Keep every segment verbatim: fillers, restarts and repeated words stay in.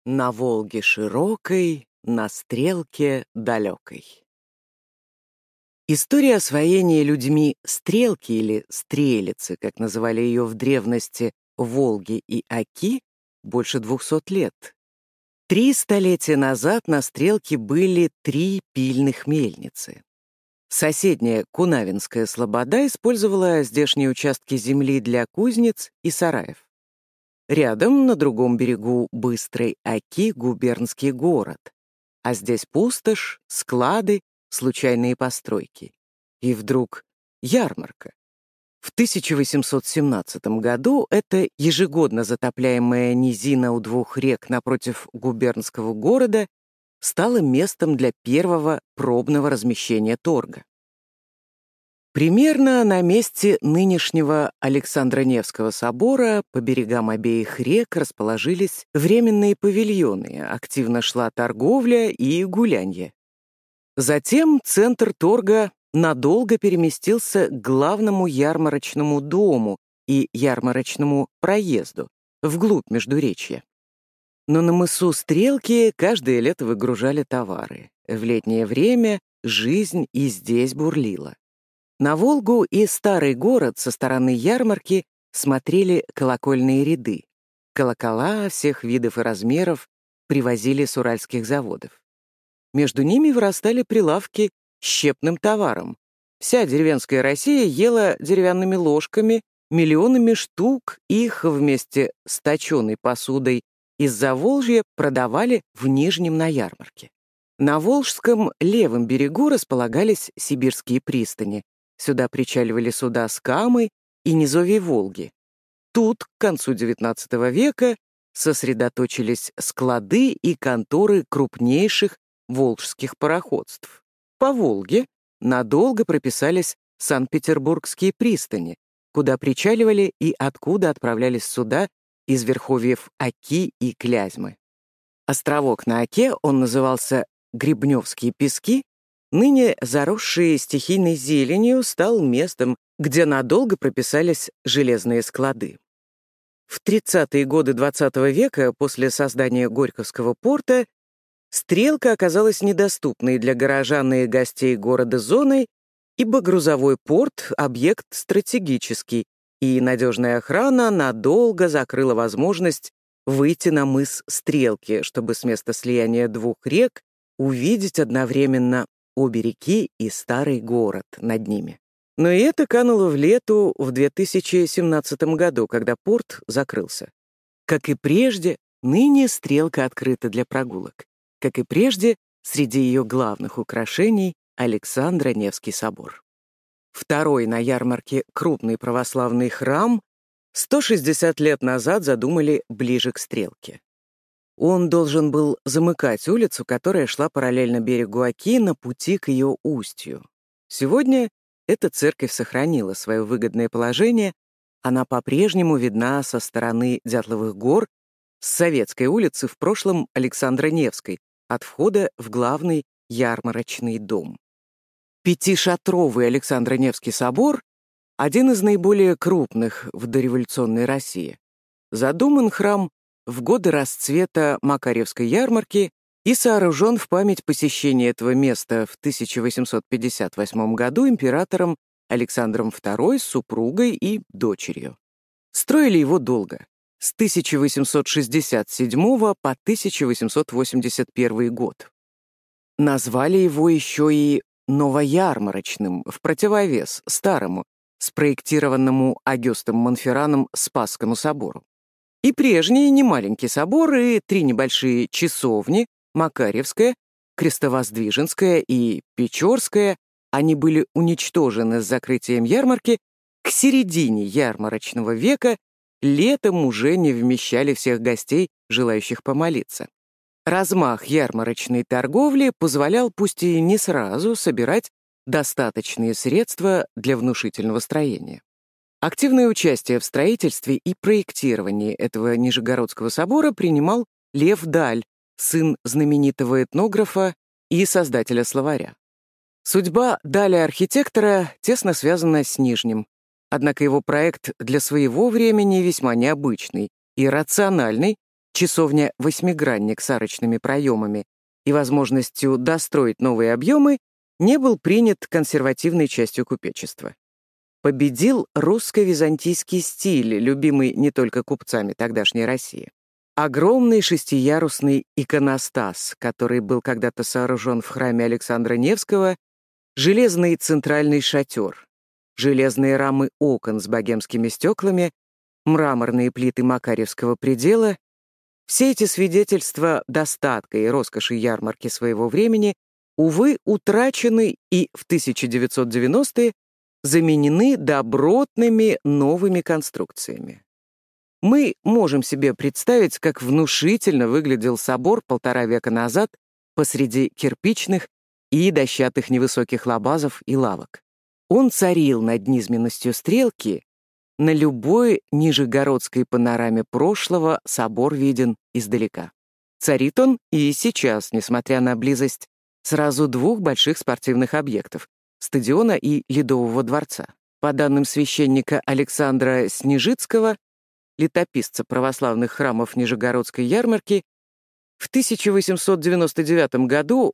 На Волге широкой, на стрелке далекой. История освоения людьми стрелки или стрелицы, как называли ее в древности Волги и Оки, больше двухсот лет. Три столетия назад на стрелке были три пильных мельницы. Соседняя Кунавинская слобода использовала здешние участки земли для кузнец и сараев. Рядом, на другом берегу быстрой Оки, губернский город. А здесь пустошь, склады, случайные постройки. И вдруг ярмарка. В тысяча восемьсот семнадцатом году эта ежегодно затопляемая низина у двух рек напротив губернского города стала местом для первого пробного размещения торга. Примерно на месте нынешнего Александро-Невского собора по берегам обеих рек расположились временные павильоны, активно шла торговля и гулянье. Затем центр торга надолго переместился к главному ярмарочному дому и ярмарочному проезду, вглубь Междуречья. Но на мысу Стрелки каждое лето выгружали товары. В летнее время жизнь и здесь бурлила. На Волгу и старый город со стороны ярмарки смотрели колокольные ряды. Колокола всех видов и размеров привозили с уральских заводов. Между ними вырастали прилавки с щепным товаром. Вся деревенская Россия ела деревянными ложками, миллионами штук их вместе с точеной посудой из Заволжья продавали в Нижнем на ярмарке. На Волжском левом берегу располагались сибирские пристани. Сюда причаливали суда с Камы и низовьей Волги. Тут, к концу девятнадцатого века, сосредоточились склады и конторы крупнейших волжских пароходств. По Волге надолго прописались Санкт-Петербургские пристани, куда причаливали и откуда отправлялись суда из верховьев Оки и Клязьмы. Островок на Оке, он назывался Гребневские пески, ныне заросший стихийной зеленью, стал местом, где надолго прописались железные склады. В тридцатые годы двадцатого века, после создания Горьковского порта, Стрелка оказалась недоступной для горожан и гостей города зоной, ибо грузовой порт — объект стратегический, и надежная охрана надолго закрыла возможность выйти на мыс Стрелки, чтобы с места слияния двух рек увидеть одновременно обе реки и старый город над ними. Но и это кануло в лету в две тысячи семнадцатом году, когда порт закрылся. Как и прежде, ныне Стрелка открыта для прогулок. Как и прежде, среди ее главных украшений — Александро-Невский собор. Второй на ярмарке крупный православный храм сто шестьдесят лет назад задумали ближе к Стрелке. Он должен был замыкать улицу, которая шла параллельно берегу Оки на пути к ее устью. Сегодня эта церковь сохранила свое выгодное положение, она по-прежнему видна со стороны Дятловых гор, с Советской улицы, в прошлом Александро-Невской, от входа в главный ярмарочный дом. Пятишатровый Александро-Невский собор — один из наиболее крупных в дореволюционной России. Задуман храм в годы расцвета Макарьевской ярмарки и сооружен в память посещения этого места в тысяча восемьсот пятьдесят восьмом году императором Александром вторым с супругой и дочерью. Строили его долго, с тысяча восемьсот шестьдесят седьмого по тысяча восемьсот восемьдесят первый год. Назвали его еще и новоярмарочным, в противовес старому, спроектированному Агюстом Монферраном Спасскому собору. И прежний немаленький собор, и три небольшие часовни, Макарьевская, Крестовоздвиженская и Печорская, они были уничтожены с закрытием ярмарки к середине ярмарочного века, летом уже не вмещали всех гостей, желающих помолиться. Размах ярмарочной торговли позволял, пусть и не сразу, собирать достаточные средства для внушительного строения. Активное участие в строительстве и проектировании этого Нижегородского собора принимал Лев Даль, сын знаменитого этнографа и создателя словаря. Судьба Даля-архитектора тесно связана с Нижним, однако его проект для своего времени весьма необычный и рациональный, часовня-восьмигранник с арочными проемами и возможностью достроить новые объемы, не был принят консервативной частью купечества. Победил русско-византийский стиль, любимый не только купцами тогдашней России. Огромный шестиярусный иконостас, который был когда-то сооружен в храме Александра Невского, железный центральный шатер, железные рамы окон с богемскими стеклами, мраморные плиты Макарьевского предела — все эти свидетельства достатка и роскоши ярмарки своего времени, увы, утрачены и в тысяча девятьсот девяностые заменены добротными новыми конструкциями. Мы можем себе представить, как внушительно выглядел собор полтора века назад посреди кирпичных и дощатых невысоких лабазов и лавок. Он царил над низменностью стрелки. На любой нижегородской панораме прошлого собор виден издалека. Царит он и сейчас, несмотря на близость сразу двух больших спортивных объектов — стадиона и Ледового дворца. По данным священника Александра Снежицкого, летописца православных храмов Нижегородской ярмарки, в тысяча восемьсот девяносто девятом году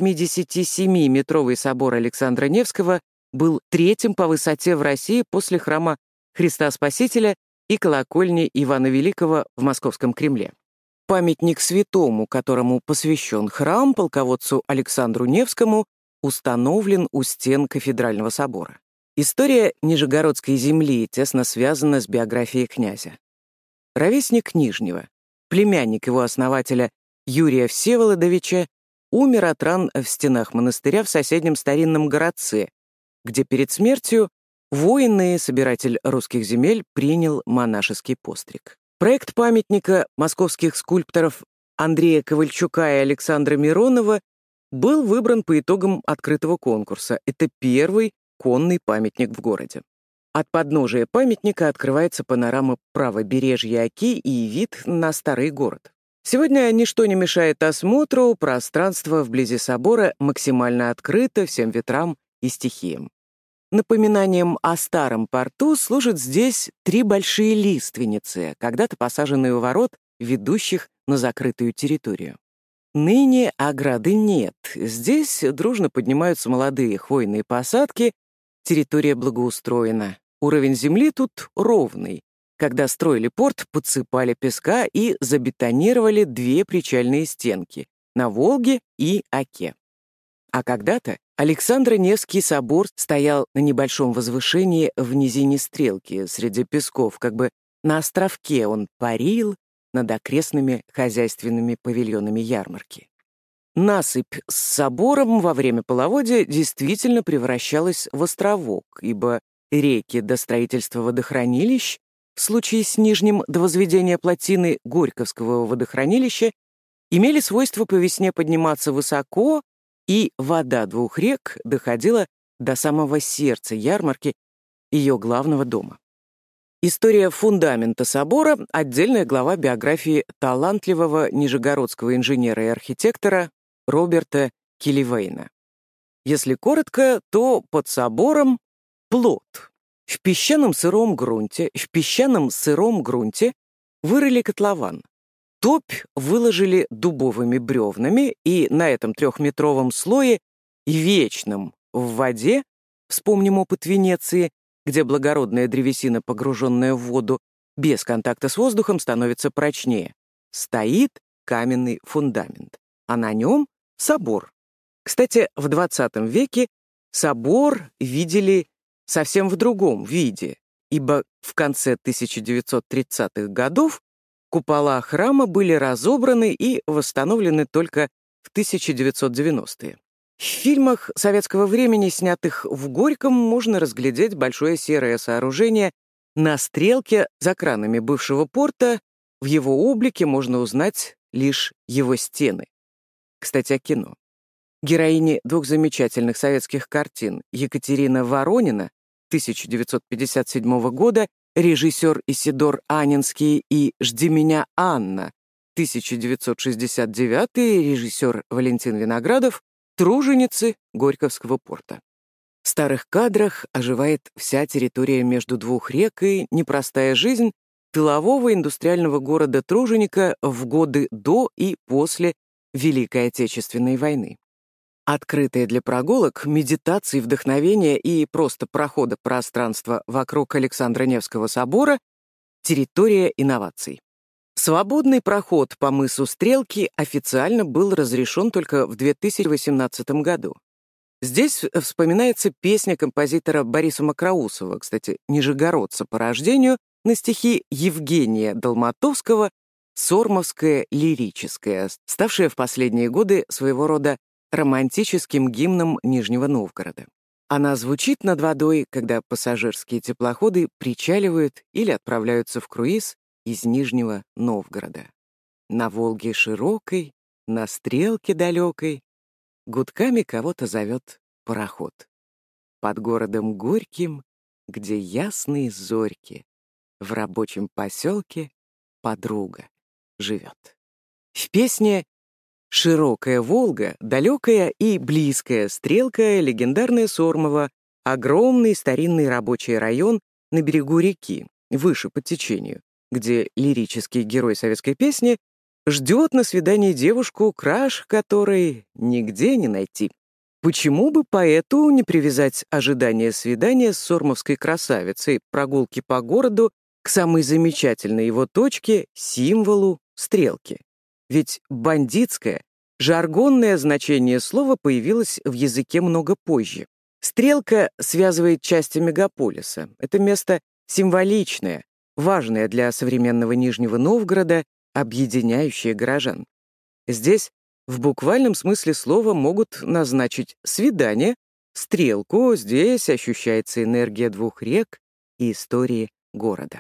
восьмидесятисемиметровый собор Александра Невского был третьим по высоте в России после храма Христа Спасителя и колокольни Ивана Великого в Московском Кремле. Памятник святому, которому посвящен храм, полководцу Александру Невскому, установлен у стен кафедрального собора. История Нижегородской земли тесно связана с биографией князя. Ровесник Нижнего, племянник его основателя Юрия Всеволодовича, умер от ран в стенах монастыря в соседнем старинном городце, где перед смертью воин и собиратель русских земель принял монашеский постриг. Проект памятника московских скульпторов Андрея Ковальчука и Александра Миронова был выбран по итогам открытого конкурса. Это первый конный памятник в городе. От подножия памятника открывается панорама правобережья Оки и вид на старый город. Сегодня ничто не мешает осмотру, пространство вблизи собора максимально открыто всем ветрам и стихиям. Напоминанием о старом порту служат здесь три большие лиственницы, когда-то посаженные у ворот, ведущих на закрытую территорию. Ныне ограды нет. Здесь дружно поднимаются молодые хвойные посадки, территория благоустроена. Уровень земли тут ровный. Когда строили порт, подсыпали песка и забетонировали две причальные стенки на Волге и Оке. А когда-то Александро-Невский собор стоял на небольшом возвышении в низине Стрелки, среди песков, как бы на островке он парил над окрестными хозяйственными павильонами ярмарки. Насыпь с собором во время половодья действительно превращалась в островок, ибо реки до строительства водохранилищ, в случае с Нижним до возведения плотины Горьковского водохранилища, имели свойство по весне подниматься высоко, и вода двух рек доходила до самого сердца ярмарки, ее главного дома. История фундамента собора — отдельная глава биографии талантливого нижегородского инженера и архитектора Роберта Килливейна. Если коротко, то под собором плот. В песчаном сыром грунте, в песчаном сыром грунте вырыли котлован. Топь выложили дубовыми бревнами, и на этом трехметровом слое, вечном в воде, вспомним опыт Венеции, где благородная древесина, погруженная в воду, без контакта с воздухом становится прочнее, стоит каменный фундамент, а на нем собор. Кстати, в двадцатом веке собор видели совсем в другом виде, ибо в конце тысяча девятьсот тридцатых годов купола храма были разобраны и восстановлены только в тысяча девятьсот девяностые. В фильмах советского времени, снятых в Горьком, можно разглядеть большое серое сооружение на Стрелке за кранами бывшего порта. В его облике можно узнать лишь его стены. Кстати, о кино. Героини двух замечательных советских картин Екатерина Воронина тысяча девятьсот пятьдесят седьмого года, режиссер Исидор Анинский, и «Жди меня, Анна» тысяча девятьсот шестьдесят девятый, режиссер Валентин Виноградов, труженицы Горьковского порта. В старых кадрах оживает вся территория между двух рек и непростая жизнь, тылового индустриального города-труженика в годы до и после Великой Отечественной войны. Открытая для прогулок, медитаций, вдохновения и просто прохода пространства вокруг Александра Невского собора — территория инноваций. Свободный проход по мысу Стрелки официально был разрешен только в две тысячи восемнадцатом году. Здесь вспоминается песня композитора Бориса Мокроусова, кстати, нижегородца по рождению, на стихи Евгения Долматовского «Сормовская лирическая», ставшая в последние годы своего рода романтическим гимном Нижнего Новгорода. Она звучит над водой, когда пассажирские теплоходы причаливают или отправляются в круиз из Нижнего Новгорода. На Волге широкой, на Стрелке далекой, гудками кого-то зовет пароход. Под городом Горьким, где ясные зорьки, в рабочем поселке подруга живет. В песне «Широкая Волга», далекая и близкая Стрелка, легендарная Сормово, огромный старинный рабочий район на берегу реки, выше по течению, где лирический герой советской песни ждет на свидание девушку, краш которой нигде не найти. Почему бы поэту не привязать ожидание свидания с сормовской красавицей, прогулки по городу к самой замечательной его точке, символу Стрелки? Ведь бандитское, жаргонное значение слова появилось в языке много позже. Стрелка связывает части мегаполиса. Это место символичное, важное для современного Нижнего Новгорода, объединяющее горожан. Здесь в буквальном смысле слова могут назначить свидание, Стрелку, здесь ощущается энергия двух рек и истории города.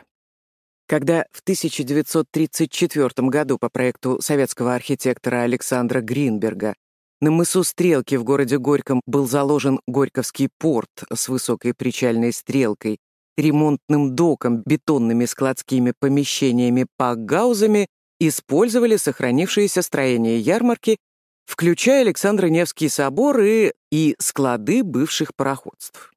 Когда в тысяча девятьсот тридцать четвёртом году по проекту советского архитектора Александра Гринберга на мысу Стрелки в городе Горьком был заложен Горьковский порт с высокой причальной стрелкой, ремонтным доком, бетонными складскими помещениями, пакгаузами, использовали сохранившиеся строения ярмарки, включая Александро-Невский собор и, и склады бывших пароходств.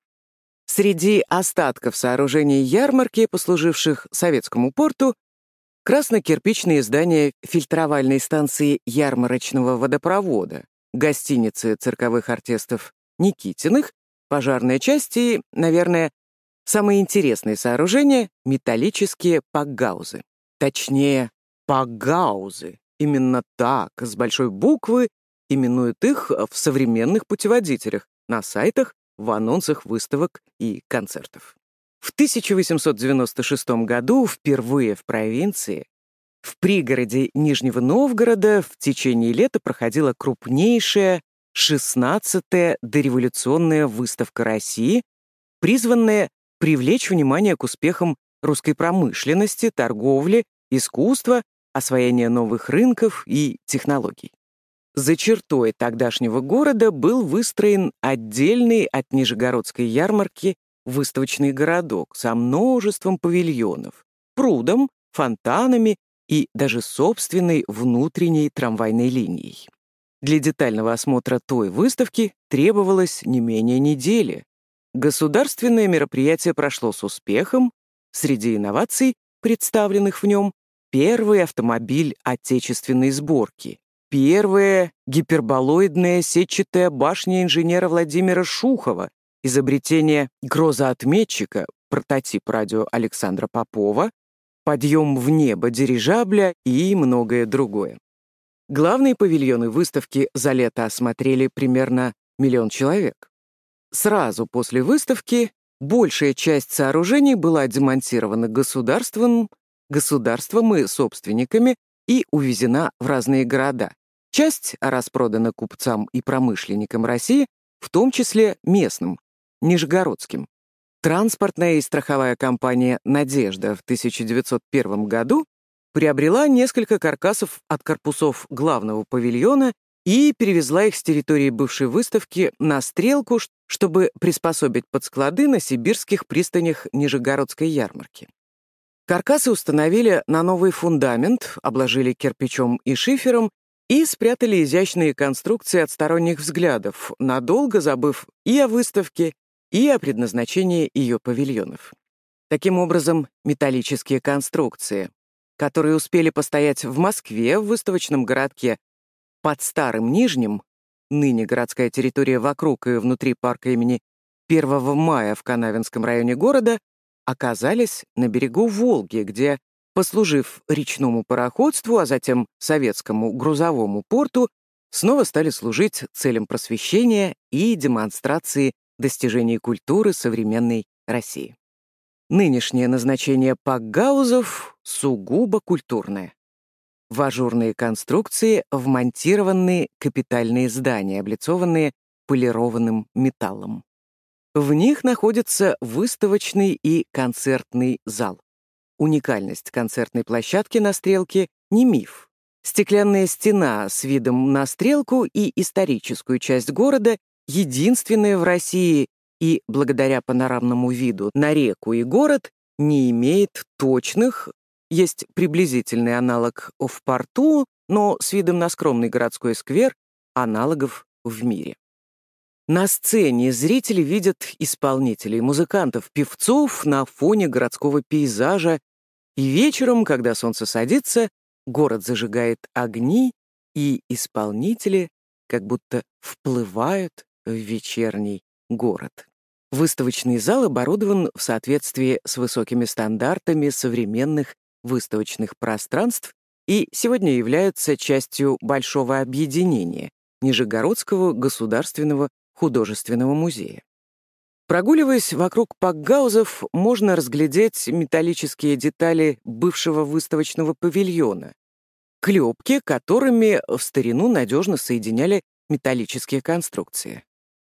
Среди остатков сооружений ярмарки, послуживших советскому порту, красно-кирпичные здания фильтровальной станции ярмарочного водопровода, гостиницы цирковых артистов Никитиных, пожарная часть и, наверное, самые интересные сооружения — металлические пакгаузы. Точнее, пакгаузы. Именно так, с большой буквы, именуют их в современных путеводителях, на сайтах, в анонсах выставок и концертов. В тысяча восемьсот девяносто шестом году впервые в провинции, в пригороде Нижнего Новгорода, в течение лета проходила крупнейшая шестнадцатая дореволюционная выставка России, призванная привлечь внимание к успехам русской промышленности, торговли, искусства, освоения новых рынков и технологий. За чертой тогдашнего города был выстроен отдельный от Нижегородской ярмарки выставочный городок со множеством павильонов, прудом, фонтанами и даже собственной внутренней трамвайной линией. Для детального осмотра той выставки требовалось не менее недели. Государственное мероприятие прошло с успехом. Среди инноваций, представленных в нем, первый автомобиль отечественной сборки, первая гиперболоидная сетчатая башня инженера Владимира Шухова, изобретение грозоотметчика, прототип радио Александра Попова, подъем в небо дирижабля и многое другое. Главные павильоны выставки за лето осмотрели примерно миллион человек. Сразу после выставки большая часть сооружений была демонтирована государством, государством и собственниками и увезена в разные города. Часть распродана купцам и промышленникам России, в том числе местным, нижегородским. Транспортная и страховая компания «Надежда» в тысяча девятьсот первом году приобрела несколько каркасов от корпусов главного павильона и перевезла их с территории бывшей выставки на Стрелку, чтобы приспособить под склады на сибирских пристанях Нижегородской ярмарки. Каркасы установили на новый фундамент, обложили кирпичом и шифером и спрятали изящные конструкции от сторонних взглядов, надолго забыв и о выставке, и о предназначении ее павильонов. Таким образом, металлические конструкции, которые успели постоять в Москве, в выставочном городке под Старым Нижним, ныне городская территория вокруг и внутри парка имени первого мая в Канавинском районе города, оказались на берегу Волги, где, послужив речному пароходству, а затем советскому грузовому порту, снова стали служить целям просвещения и демонстрации достижений культуры современной России. Нынешнее назначение пакгаузов сугубо культурное. В ажурные конструкции вмонтированы капитальные здания, облицованные полированным металлом. В них находится выставочный и концертный зал. Уникальность концертной площадки на Стрелке не миф. Стеклянная стена с видом на Стрелку и историческую часть города единственная в России и, благодаря панорамному виду на реку и город, не имеет точных, есть приблизительный аналог в порту, но с видом на скромный городской сквер, аналогов в мире. На сцене зрители видят исполнителей, музыкантов, певцов на фоне городского пейзажа, и вечером, когда солнце садится, город зажигает огни, и исполнители как будто вплывают в вечерний город. Выставочный зал оборудован в соответствии с высокими стандартами современных выставочных пространств и сегодня является частью большого объединения Нижегородского государственного художественного музея. Прогуливаясь вокруг пакгаузов, можно разглядеть металлические детали бывшего выставочного павильона, клепки, которыми в старину надежно соединяли металлические конструкции.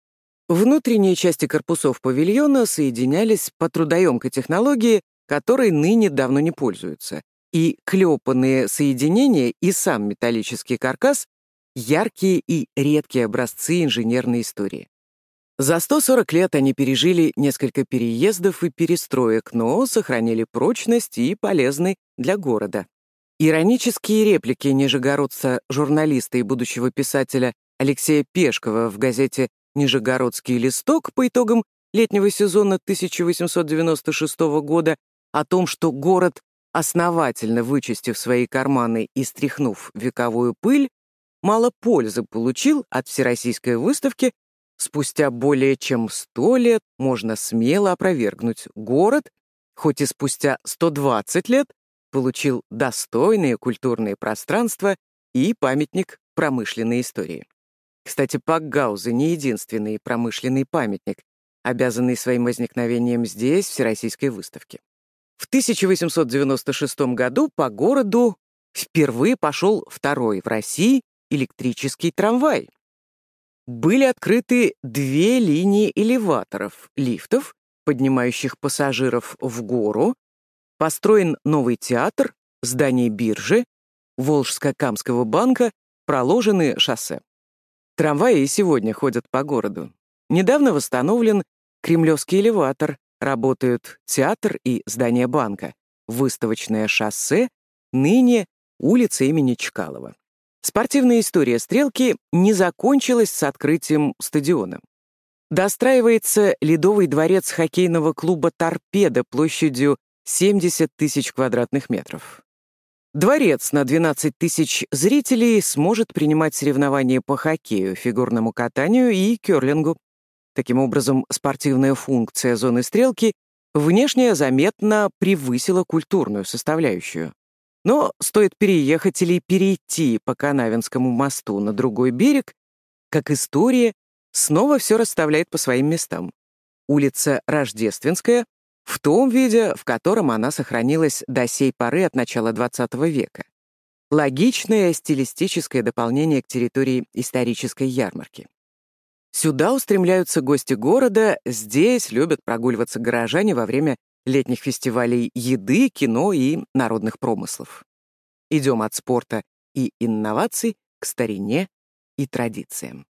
Внутренние части корпусов павильона соединялись по трудоемкой технологии, которой ныне давно не пользуются, и клепанные соединения и сам металлический каркас — яркие и редкие образцы инженерной истории. За сто сорок лет они пережили несколько переездов и перестроек, но сохранили прочность и полезны для города. Иронические реплики нижегородца-журналиста и будущего писателя Алексея Пешкова в газете «Нижегородский листок» по итогам летнего сезона тысяча восемьсот девяносто шестого года о том, что город, основательно вычистив свои карманы и стряхнув вековую пыль, мало пользы получил от Всероссийской выставки, спустя более чем сто лет можно смело опровергнуть: город, хоть и спустя сто двадцать лет, получил достойные культурные пространства и памятник промышленной истории. Кстати, пакгаузы — не единственный промышленный памятник, обязанный своим возникновением здесь, Всероссийской выставке. В тысяча восемьсот девяносто шестом году по городу впервые пошел второй в России электрический трамвай. Были открыты две линии элеваторов, лифтов, поднимающих пассажиров в гору, построен новый театр, здание биржи, Волжско-Камского банка, проложены шоссе. Трамваи и сегодня ходят по городу. Недавно восстановлен Кремлевский элеватор, работают театр и здание банка, выставочное шоссе, ныне улица имени Чкалова. Спортивная история Стрелки не закончилась с открытием стадиона. Достраивается ледовый дворец хоккейного клуба «Торпедо» площадью семьдесят тысяч квадратных метров. Дворец на двенадцать тысяч зрителей сможет принимать соревнования по хоккею, фигурному катанию и керлингу. Таким образом, спортивная функция зоны Стрелки внешне заметно превысила культурную составляющую. Но стоит переехать или перейти по Канавинскому мосту на другой берег, как история снова все расставляет по своим местам. Улица Рождественская в том виде, в котором она сохранилась до сей поры от начала двадцатого века. Логичное стилистическое дополнение к территории исторической ярмарки. Сюда устремляются гости города, здесь любят прогуливаться горожане во время летних фестивалей еды, кино и народных промыслов. Идем от спорта и инноваций к старине и традициям.